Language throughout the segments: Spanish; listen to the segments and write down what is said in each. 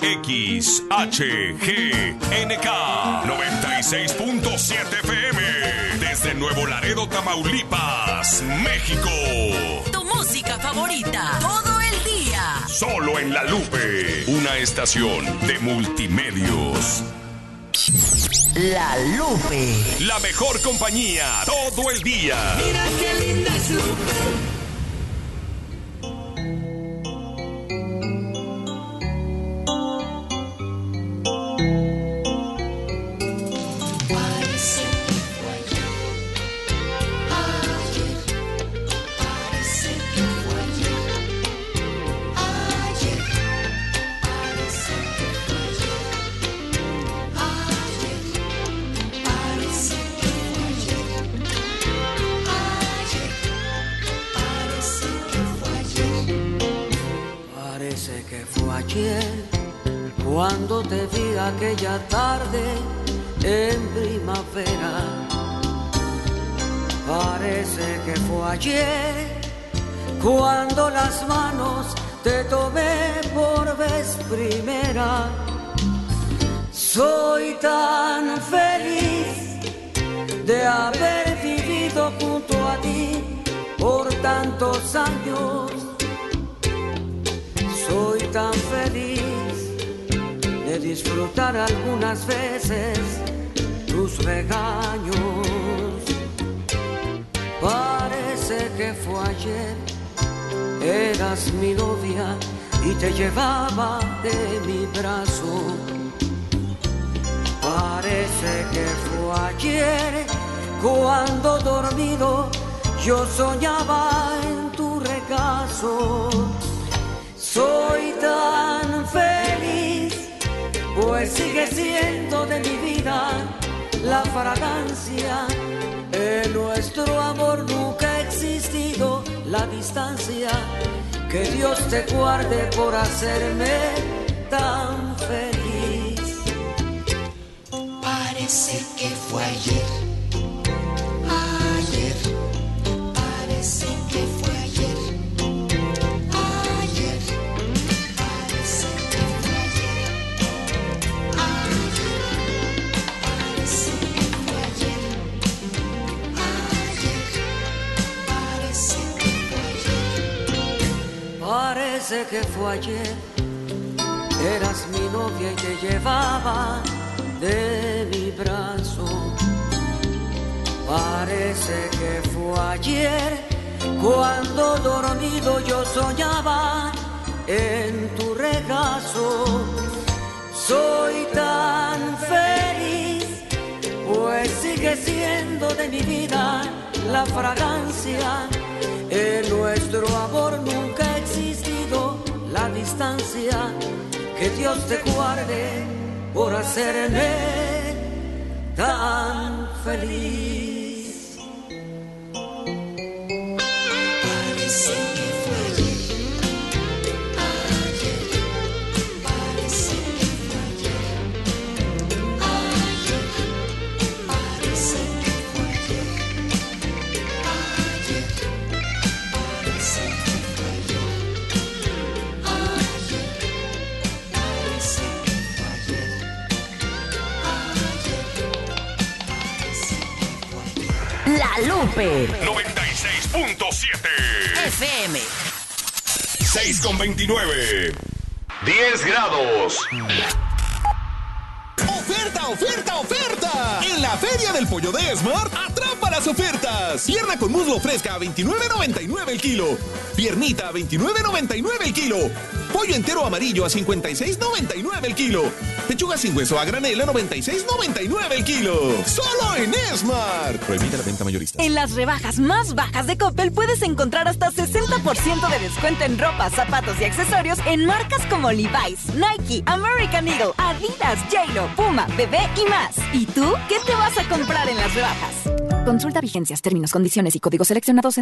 XHGNK 96.7 FM desde Nuevo Laredo, Tamaulipas, México. Tu música favorita todo el día. Solo en La Lupe, una estación de Multimedios. La Lupe. La mejor compañía todo el día. Mira qué linda es Lupe. Cuando te vi aquella tarde en primavera, parece que fue ayer cuando las manos te tomé por vez primera. Soy tan feliz de haber vivido junto a ti por tantos años. Soy tan feliz de disfrutar algunas veces tus regaños. Parece que fue ayer, eras mi novia y te llevaba de mi brazo. Parece que fue ayer cuando dormido yo soñaba en tu regazo. Soy tan feliz, pues sigue siendo de mi vida la fragancia. En nuestro amor nunca ha existido la distancia. Que Dios te guarde por hacerme tan feliz. Parece que fue ayer. Ayer. Parece que fue ayer. Parece que fue ayer, eras mi novia y te llevaba de mi brazo. Parece que fue ayer cuando dormido yo soñaba en tu regazo. Soy tan feliz, pues sigue siendo de mi vida la fragancia. En nuestro amor nunca ha existido la distancia. Que Dios te guarde por hacerme tan feliz. Parece que fue ayer. Ayer. Parece que fue ayer. Ayer. Parece que fue ayer. Ayer. Parece que fue ayer. Ayer. Parece que fue ayer. Ayer. La Lupe 96.7 FM 6:29 10 grados. ¡Oferta, oferta, oferta! En la Feria del Pollo de Esmart, atrapa las ofertas. Pierna con muslo fresca a $29.99 el kilo. Piernita a $29.99 el kilo. Pollo entero amarillo a $56.99 el kilo. Pechuga sin hueso a granel a $96.99 el kilo. ¡Solo en Esmart! Prohibida la venta mayorista. En las rebajas más bajas de Coppel puedes encontrar hasta 60% de descuento en ropa, zapatos y accesorios en marcas como Levi's, Nike, American Eagle, Adidas, J.Lo, Puma, Bebé y más. ¿Y tú qué te vas a comprar en las rebajas? Consulta vigencias, términos, condiciones y códigos seleccionados en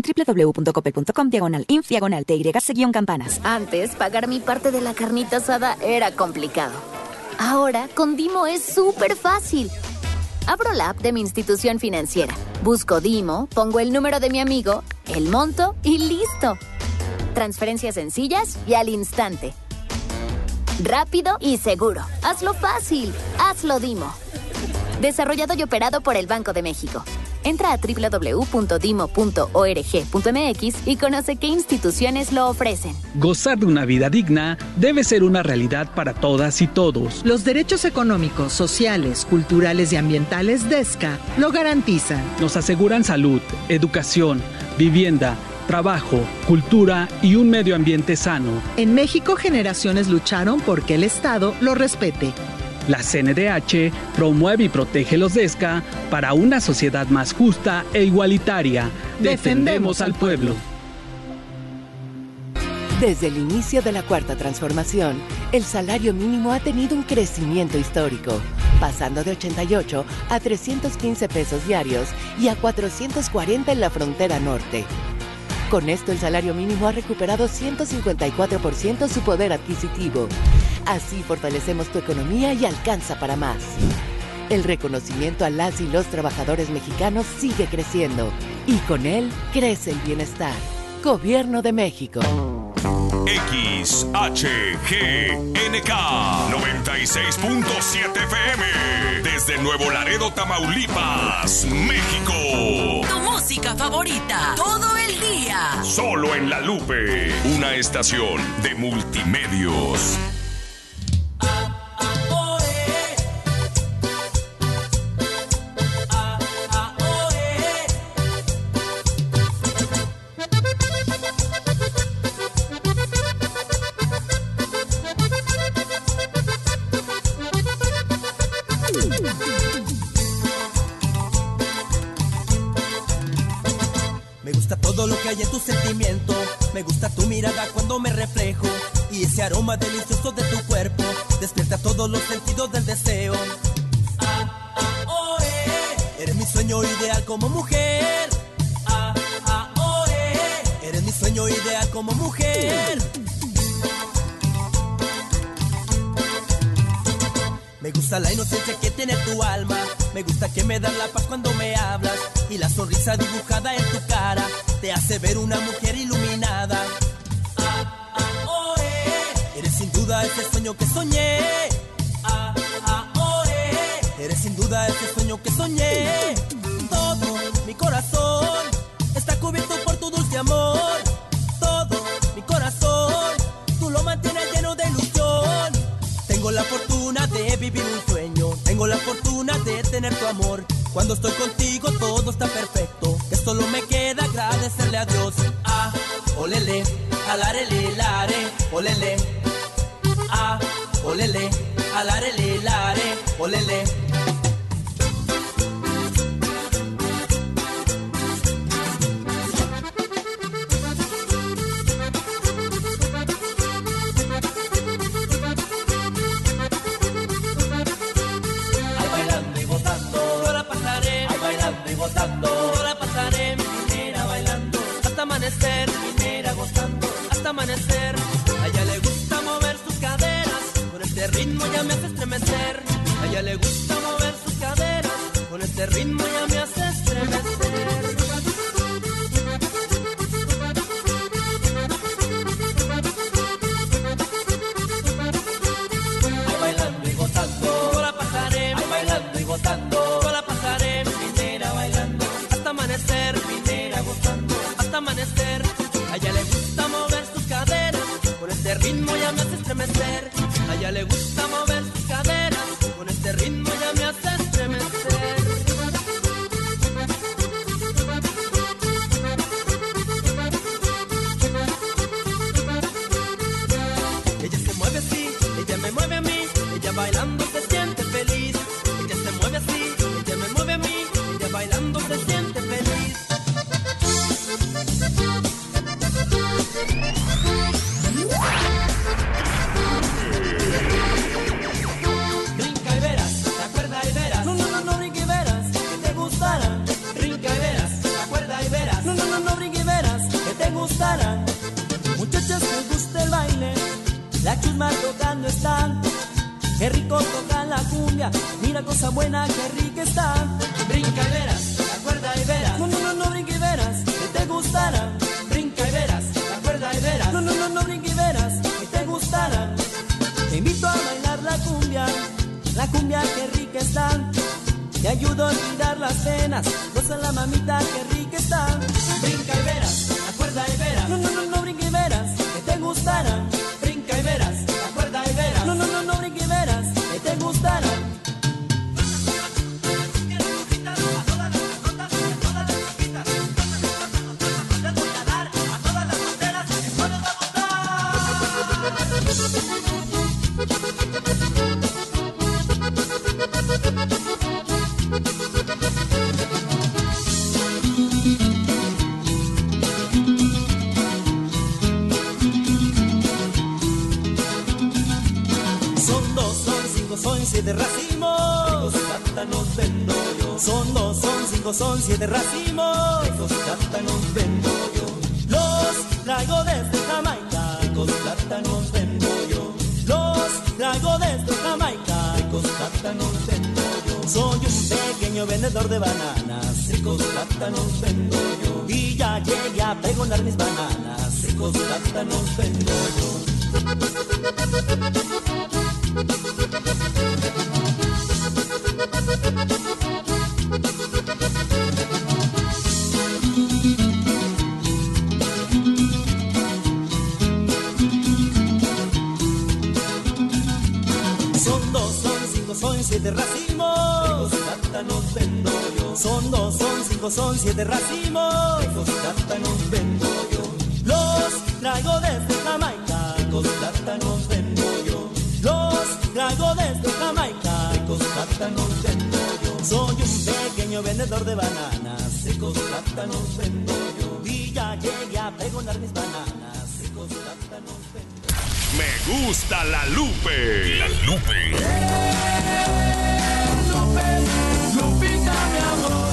www.coppel.com/TYC-campanas. Antes, pagar mi parte de la carnita asada era complicado. Ahora, con Dimo es súper fácil. Abro la app de mi institución financiera, busco Dimo, pongo el número de mi amigo, el monto y listo. Transferencias sencillas y al instante. rápido y seguro. Hazlo fácil. Hazlo Dimo. Desarrollado y operado por el Banco de México. Entra a www.dimo.org.mx y conoce qué instituciones lo ofrecen. Gozar de una vida digna debe ser una realidad para todas y todos. Los derechos económicos, sociales, culturales y ambientales de ESCA lo garantizan. Nos aseguran salud, educación, vivienda, trabajo, cultura y un medio ambiente sano. En México, generaciones lucharon porque el Estado lo respete. La CNDH promueve y protege los DESCA para una sociedad más justa e igualitaria. Defendemos al pueblo. Desde el inicio de la Cuarta Transformación, el salario mínimo ha tenido un crecimiento histórico, pasando de 88 a 315 pesos diarios y a 440 en la frontera norte. Con esto, el salario mínimo ha recuperado 154% su poder adquisitivo. Así fortalecemos tu economía y alcanza para más. El reconocimiento a las y los trabajadores mexicanos sigue creciendo y con él crece el bienestar. Gobierno de México. XHGNK 96.7 FM desde Nuevo Laredo, Tamaulipas, México. Tu música favorita todo el día. Solo en La Lupe, una estación de Multimedios. Me gusta todo lo que hay en tu sentimiento. Me gusta tu mirada cuando me reflejo. Y ese aroma delicioso de tu cuerpo despierta todos los sentidos del deseo. Eres mi sueño ideal como mujer. Eres mi sueño ideal como mujer. Me gusta la inocencia que tiene tu alma. Me gusta que me das la paz cuando me hablas. Y la sonrisa dibujada en tu cara te hace ver una mujer iluminada. Eres sin duda ese sueño que soñé. Eres sin duda ese sueño que soñé. Todo mi corazón está cubierto por tu dulce amor. Todo mi corazón tú lo mantienes lleno de ilusión. Tengo la fortuna de vivir un sueño. Tengo la fortuna de tener tu amor. Cuando estoy contigo todo está perfecto. Que solo me queda agradecerle a Dios. Olele, alarele, lare, olele. Olele, alarele, lare, olele. Yo la pasaré, minera bailando, hasta amanecer, minera gozando, hasta amanecer. A ella le gusta mover sus caderas, con este ritmo ya me hace estremecer. A ella le gusta mover sus caderas, con este ritmo ya me hace estremecer. Ay, bailando y gozando, yo la pasaré, ay, bailando y gozando, yo la pasaré, minera bailando, hasta amanecer, minera gozando, hasta amanecer. A ella le gusta mover sus caderas, con este ritmo ya me hace estremecer. A ella le gusta mover sus caderas, con este ritmo ya me hace estremecer. Ella se mueve así, ella me mueve a mí, ella bailando se siente feliz. Ella se mueve así, ella me mueve a mí, ella bailando se siente feliz. Brinca y verás, te acuerdas y verás. No, brinca y verás, que te gustará. Brinca y verás, te acuerdas y verás. No, brinca y verás, que te gustará. Muchachas, les gusta el baile, la chusma tocando está. Qué rico toca la cumbia, mira cosa buena, qué rica está. Brinca y verás, te acuerdas y verás. No, brinca y verás, que te gustará. Brinca y verás, te acuerdas y verás. No, brinca y verás, que te gustará. Te invito invito a bailar la cumbia que rica está. Te ayudo a olvidar las penas, goza la mamita que rica está. Brinca y verás, acuerda y verás. No, brinca y verás, que te gustará. Brinca y verás, acuerda y verás. No, brinca y verás, que te gustará. Siete racimos, plátanos vendo yo. Son 2, son 5, son 7 racimos. Ricos plátanos vendo yo. Los traigo desde Jamaica. Ricos plátanos vendo yo. Los traigo desde Jamaica. Ricos plátanos vendo yo. Soy un pequeño vendedor de bananas. Ricos plátanos vendo yo. Y ya llegué a pregonar mis bananas. Ricos plátanos vendo yo. Son 2, son 5, son 7 racimos. Ricos plátanos vendo yo. Son 2, son 5, son 7 racimos. Ricos plátanos vendo yo. Los traigo desde Jamaica. Ricos plátanos vendo yo. Los traigo desde Jamaica. Ricos plátanos vendo yo. Soy un pequeño vendedor de bananas. Ricos plátanos vendo yo. Y ya llegué a pregonar mis bananas. Ricos plátanos vendo yo. Me gusta la Lupe. La Lupe. Lupita, mi amor.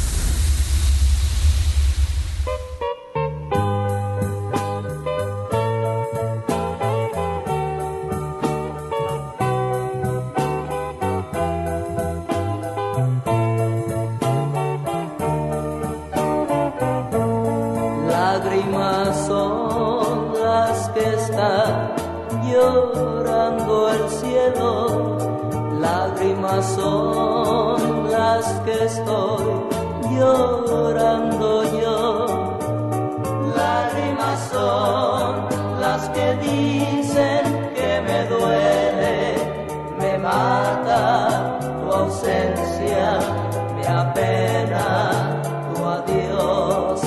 Lágrimas son las que están llorando el cielo, lágrimas son las que estoy llorando yo, lágrimas son las que dicen que me duele, me mata tu ausencia, me apena tu adiós.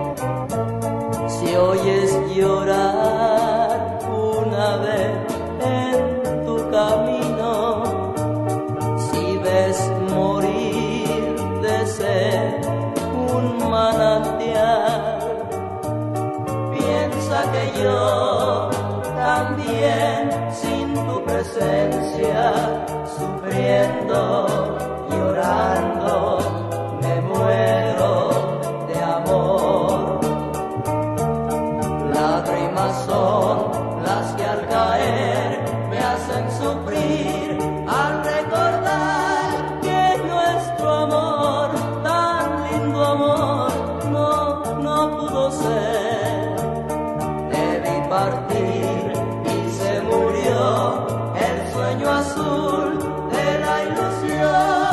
Si oyes llorar una vez en tu camino, si ves morir de sed un manantial, piensa que yo también sin tu presencia, sufriendo, llorando, me muero de amor. Lágrimas son las que al caer me hacen sufrir al recordar que nuestro amor, tan lindo amor, no pudo ser. Debí partir y se murió el sueño azul de la ilusión.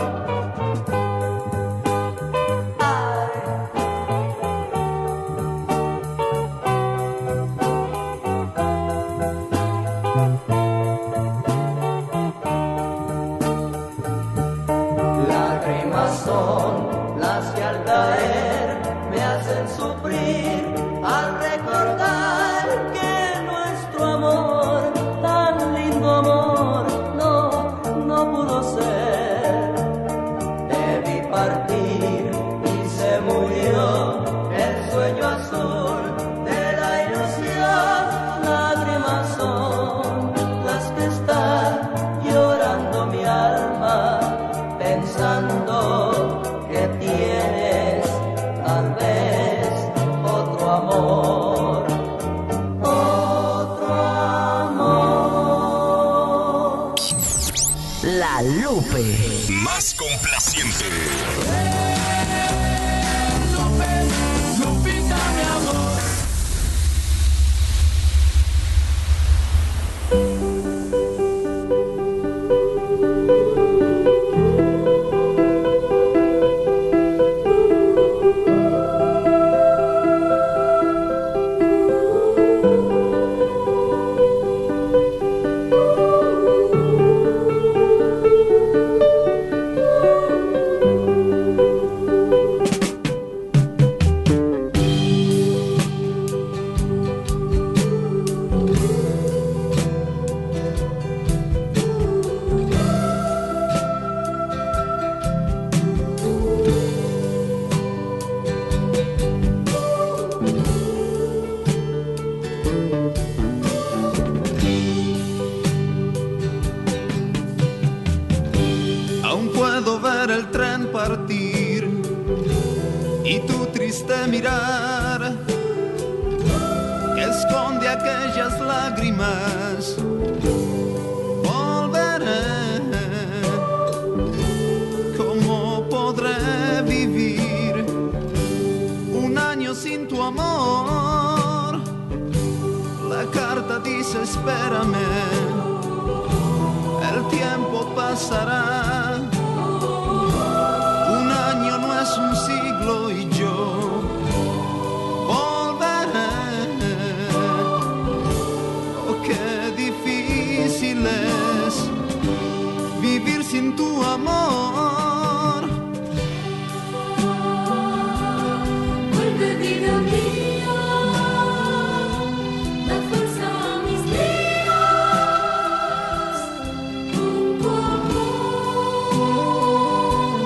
Son las que al caer me hacen sufrir al recordar que nuestro amor, tan lindo amor, no pudo ser. Debí partir y se murió el sueño azul de la ilusión. Lágrimas son las que están llorando mi alma, pensando que tienes tal vez otro amor, otro amor. La Lupe. Más complaciente. Lupita, mi amor. el tren partir y tu triste mirar que esconde aquellas lágrimas. Volveré, ¿cómo podré vivir un año sin tu amor? La carta dice espérame, el tiempo pasará. Un año no es un siglo y yo volveré. Oh, qué difícil es vivir sin tu amor. Vuelve, vida mía, da fuerza a mis días. Con tu amor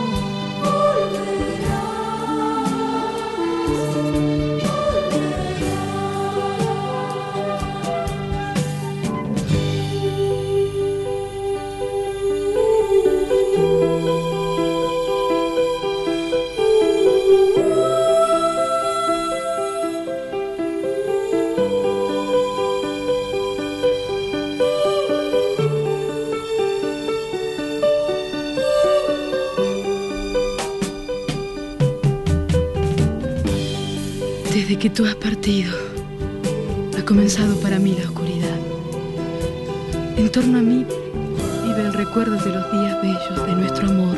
Desde que tú has partido, ha comenzado para mí la oscuridad. En torno a mí vive el recuerdo de los días bellos de nuestro amor.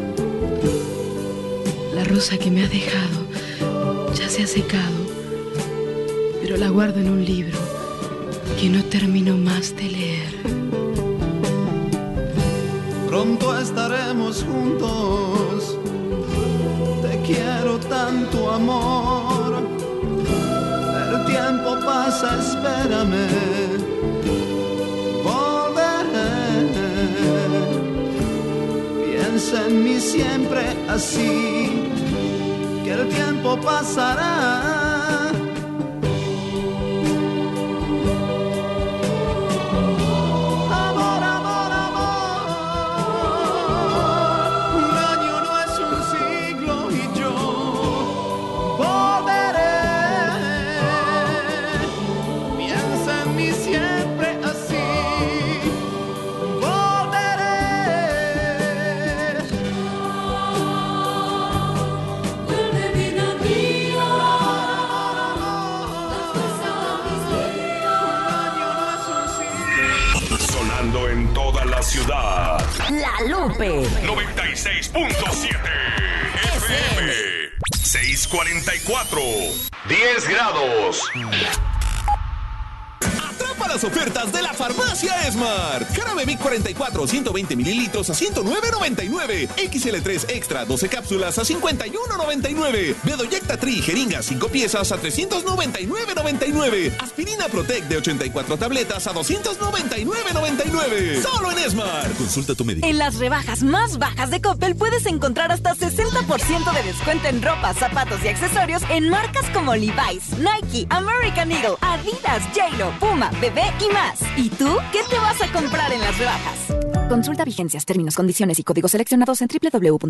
La rosa que me has dejado ya se ha secado, pero la guardo en un libro que no termino más de leer. Pronto estaremos juntos, te quiero tanto amor. El tiempo pasa, espérame, volveré. Piensa en mí siempre así, que el tiempo pasará. Ciudad. La Lupe 96.7 FM. 644. 10 grados. Atrapa las ofertas de la Farmacia Esmar. Jarabe Vic 44, 120 mililitros a $109.99. XL3 Extra, 12 cápsulas a $51.99. Bedoyecta Tri, jeringa 5 piezas a $399.99. Aspirina Protec de 84 tabletas a $299.99. Solo en Esmar. Consulta a tu médico. En las rebajas más bajas de Coppel puedes encontrar hasta 60% de descuento en ropa, zapatos y accesorios en marcas como Levi's, Nike, American Eagle, Adidas, JLo, Puma, Bebé y más. ¿Y tú qué te vas a comprar en las rebajas? Consulta vigencias, términos, condiciones y códigos seleccionados en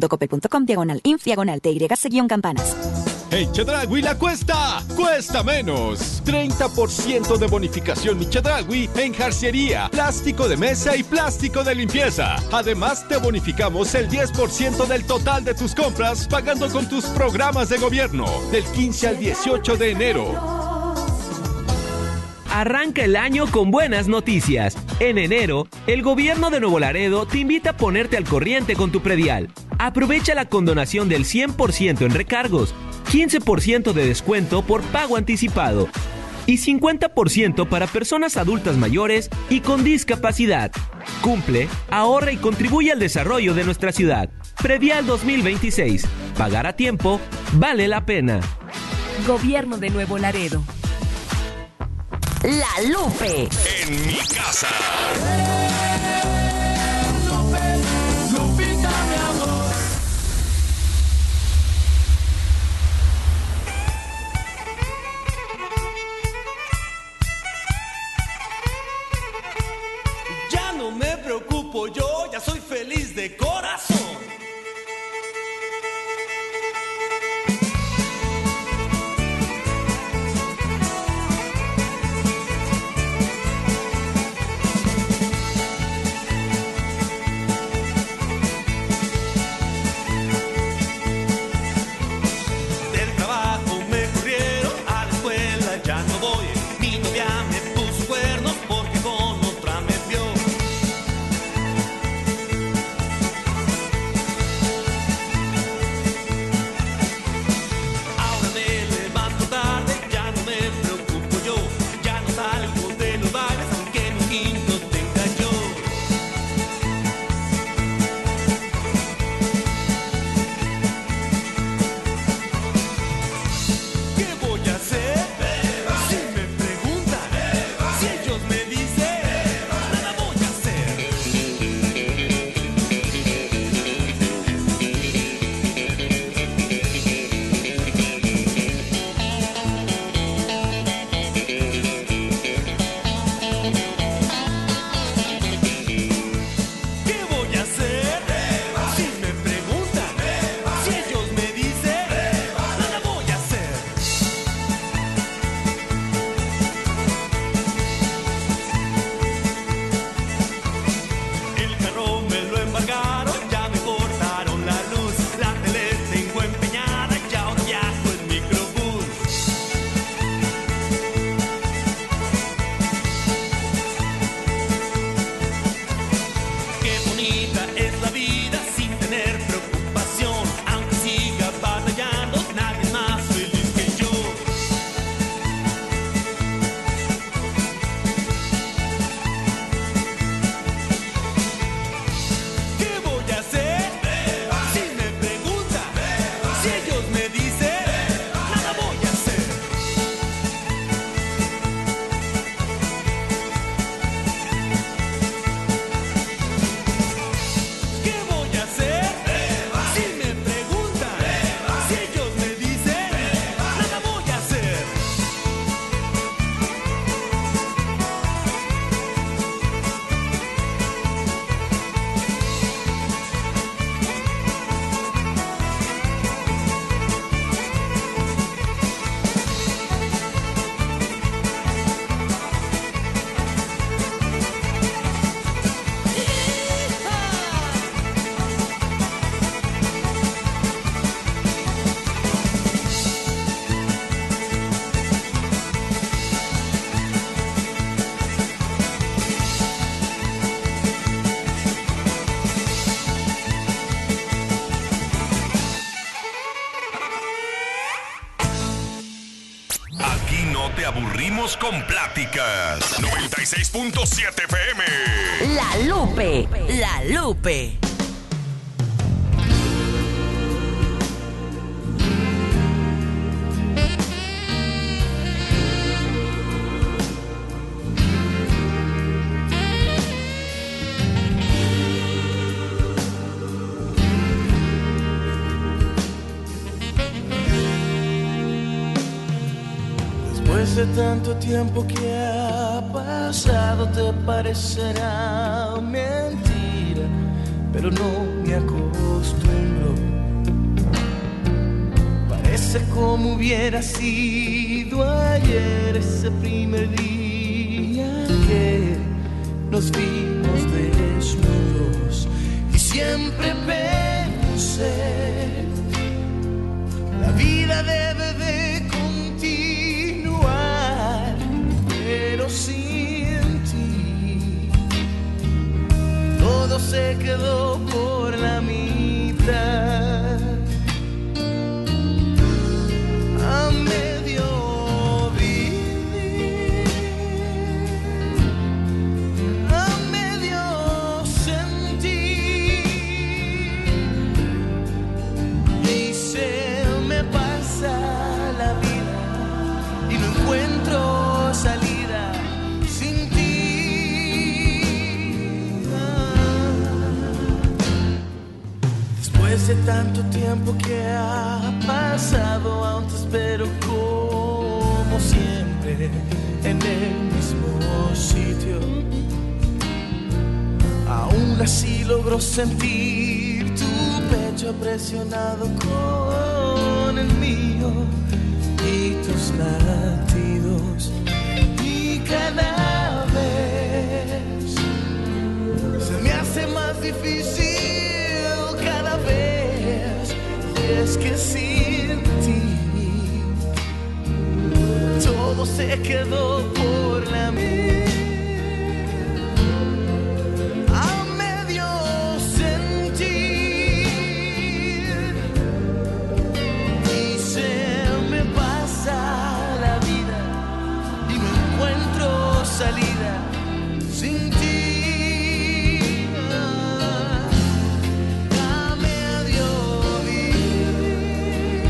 www.coppel.com/TYC-campanas. En Chedraui la cuesta menos. 30% de bonificación en Chedraui en jarciería, plástico de mesa y plástico de limpieza. Además, te bonificamos el 10% del total de tus compras pagando con tus programas de gobierno del 15 al 18 de enero. Arranca el año con buenas noticias. En enero, el gobierno de Nuevo Laredo te invita a ponerte al corriente con tu predial. Aprovecha la condonación del 100% en recargos, 15% de descuento por pago anticipado y 50% para personas adultas mayores y con discapacidad. Cumple, ahorra y contribuye al desarrollo de nuestra ciudad. Predial 2026. Pagar a tiempo vale la pena. Gobierno de Nuevo Laredo. La Lupe. En mi casa. Lupita, mi amor. Ya no me preocupo yo, ya soy feliz de corazón. Vámonos con pláticas. 96.7 FM. La Lupe. La Lupe. Después de tanto tiempo que ha pasado te parecerá mentira, pero no me acostumbro. Parece como hubiera sido ayer ese primer día que nos vimos desnudos. Y siempre pensé, la vida debe de continuar, pero sin ti todo se quedó por la mitad. A medio vivir, a medio sentir, y se me pasa la vida y no encuentro salida sin ti. Después de tanto tiempo que ha pasado, aún te espero como siempre en el mismo sitio. Aún así logro sentir tu pecho presionado con el mío y tus latidos, y cada vez se me hace más difícil cada vez. Y es que sin ti todo se quedó por la mitad. A medio sentir, y se me pasa la vida y no encuentro salida sin ti. A medio vivir,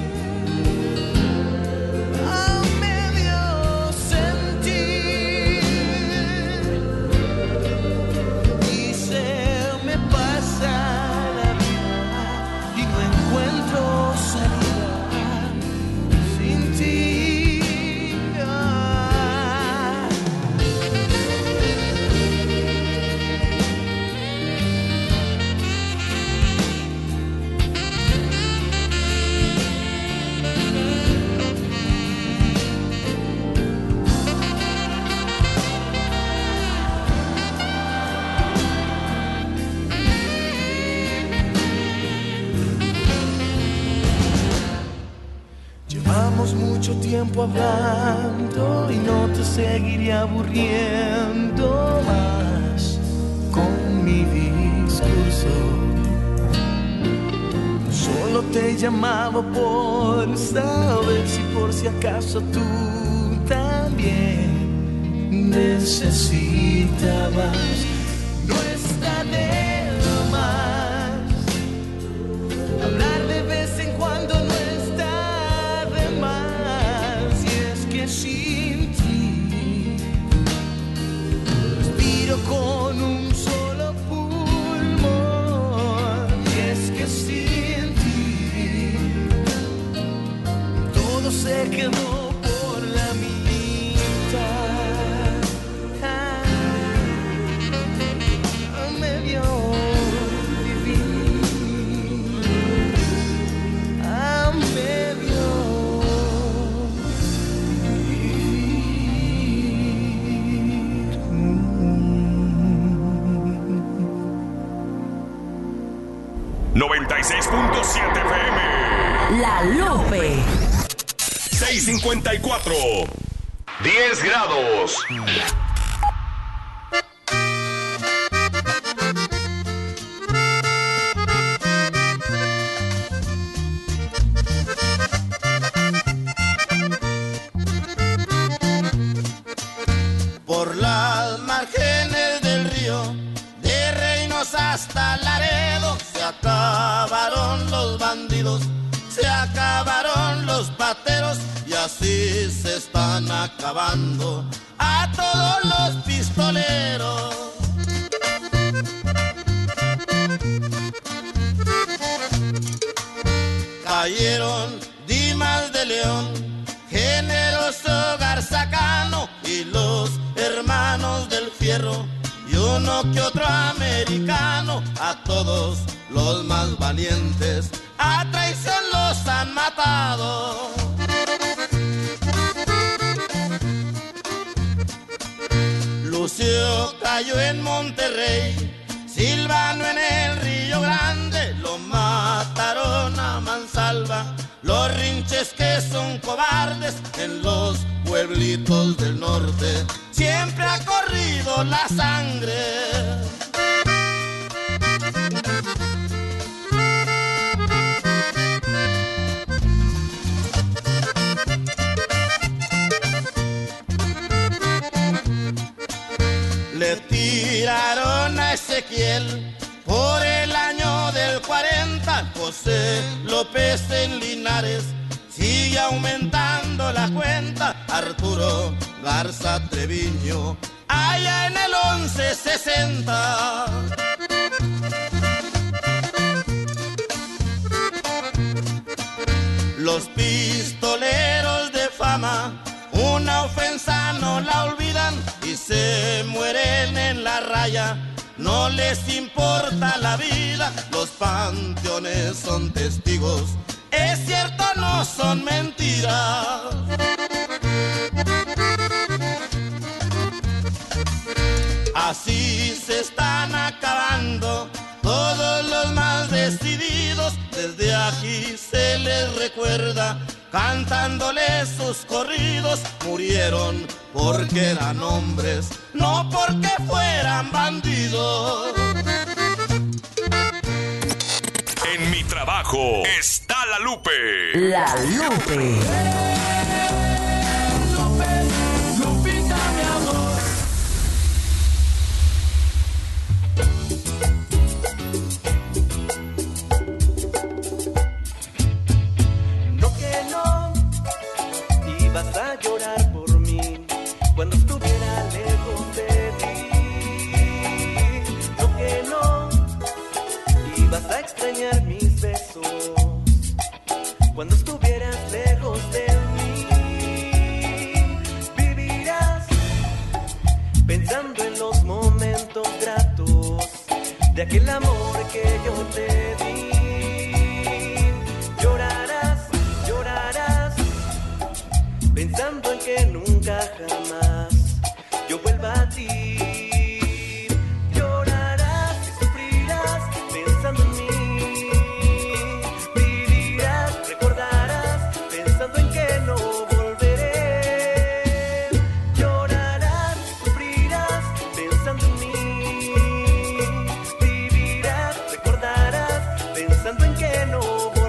a medio sentir, y se me pasa la vida y no encuentro salida sin ti. Llevamos mucho tiempo hablando y no te seguiré aburriendo más con mi discurso. Solo te llamaba por saber si por si acaso tú también necesitabas. No está de más hablar de vez en cuando, no está de más. Y es que sin ti respiro con un solo pulmón. Y es que sin ti todo se quedó por la mitad. A medio vivir, a medio vivir. 96.7 FM. La Lupe. 654. 10 grados. Vámonos hasta Laredo, se acabaron los bandidos, se acabaron los pateros y así se están acabando a todos los pistoleros. Cayeron Dimas de León, Generoso Garzacano y los hermanos del Fierro y uno que otro americano, a todos los más valientes a traición los han matado. Lucio cayó en Monterrey, Silvano en el Río Grande, lo mataron a mansalva los rinches que son cobardes en los pueblitos del norte. Siempre ha corrido la sangre. Le tiraron a Ezequiel por el año del 40, José López en Linares sigue aumentando la cuenta, Arturo Garza Treviño allá en el 1160. Los pistoleros de fama una ofensa no la olvidan y se mueren en la raya. No les importa la vida, los panteones son testigos. Es cierto, no son mentiras. Así se están acabando todos los más decididos. Desde aquí se les recuerda cantándoles sus corridos. Murieron porque eran hombres, no porque fueran bandidos. En mi trabajo está la Lupe. La Lupe. Lupita, mi amor. No que no ibas a llorar por mí cuando estuviera lejos de ti. No que no ibas a extrañar mis besos cuando estuvieras lejos de mí. Vivirás pensando en los momentos gratos de aquel amor que yo te di. Llorarás, llorarás, pensando en que nunca jamás yo vuelva a ti. Llorarás y sufrirás pensando en mí. Vivirás, recordarás, pensando en que no volveré. Llorarás y sufrirás pensando en mí. Vivirás, recordarás, pensando en que no volveré.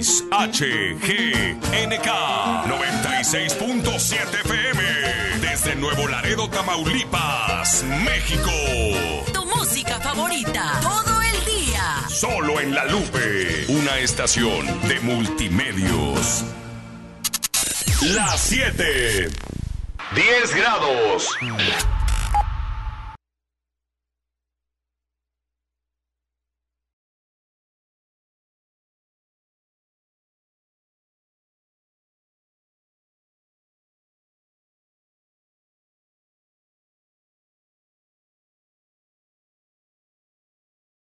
XHGNK 96.7 FM desde Nuevo Laredo, Tamaulipas, México. Tu música favorita todo el día. Solo en La Lupe, una estación de multimedios. Las 7. 10 grados.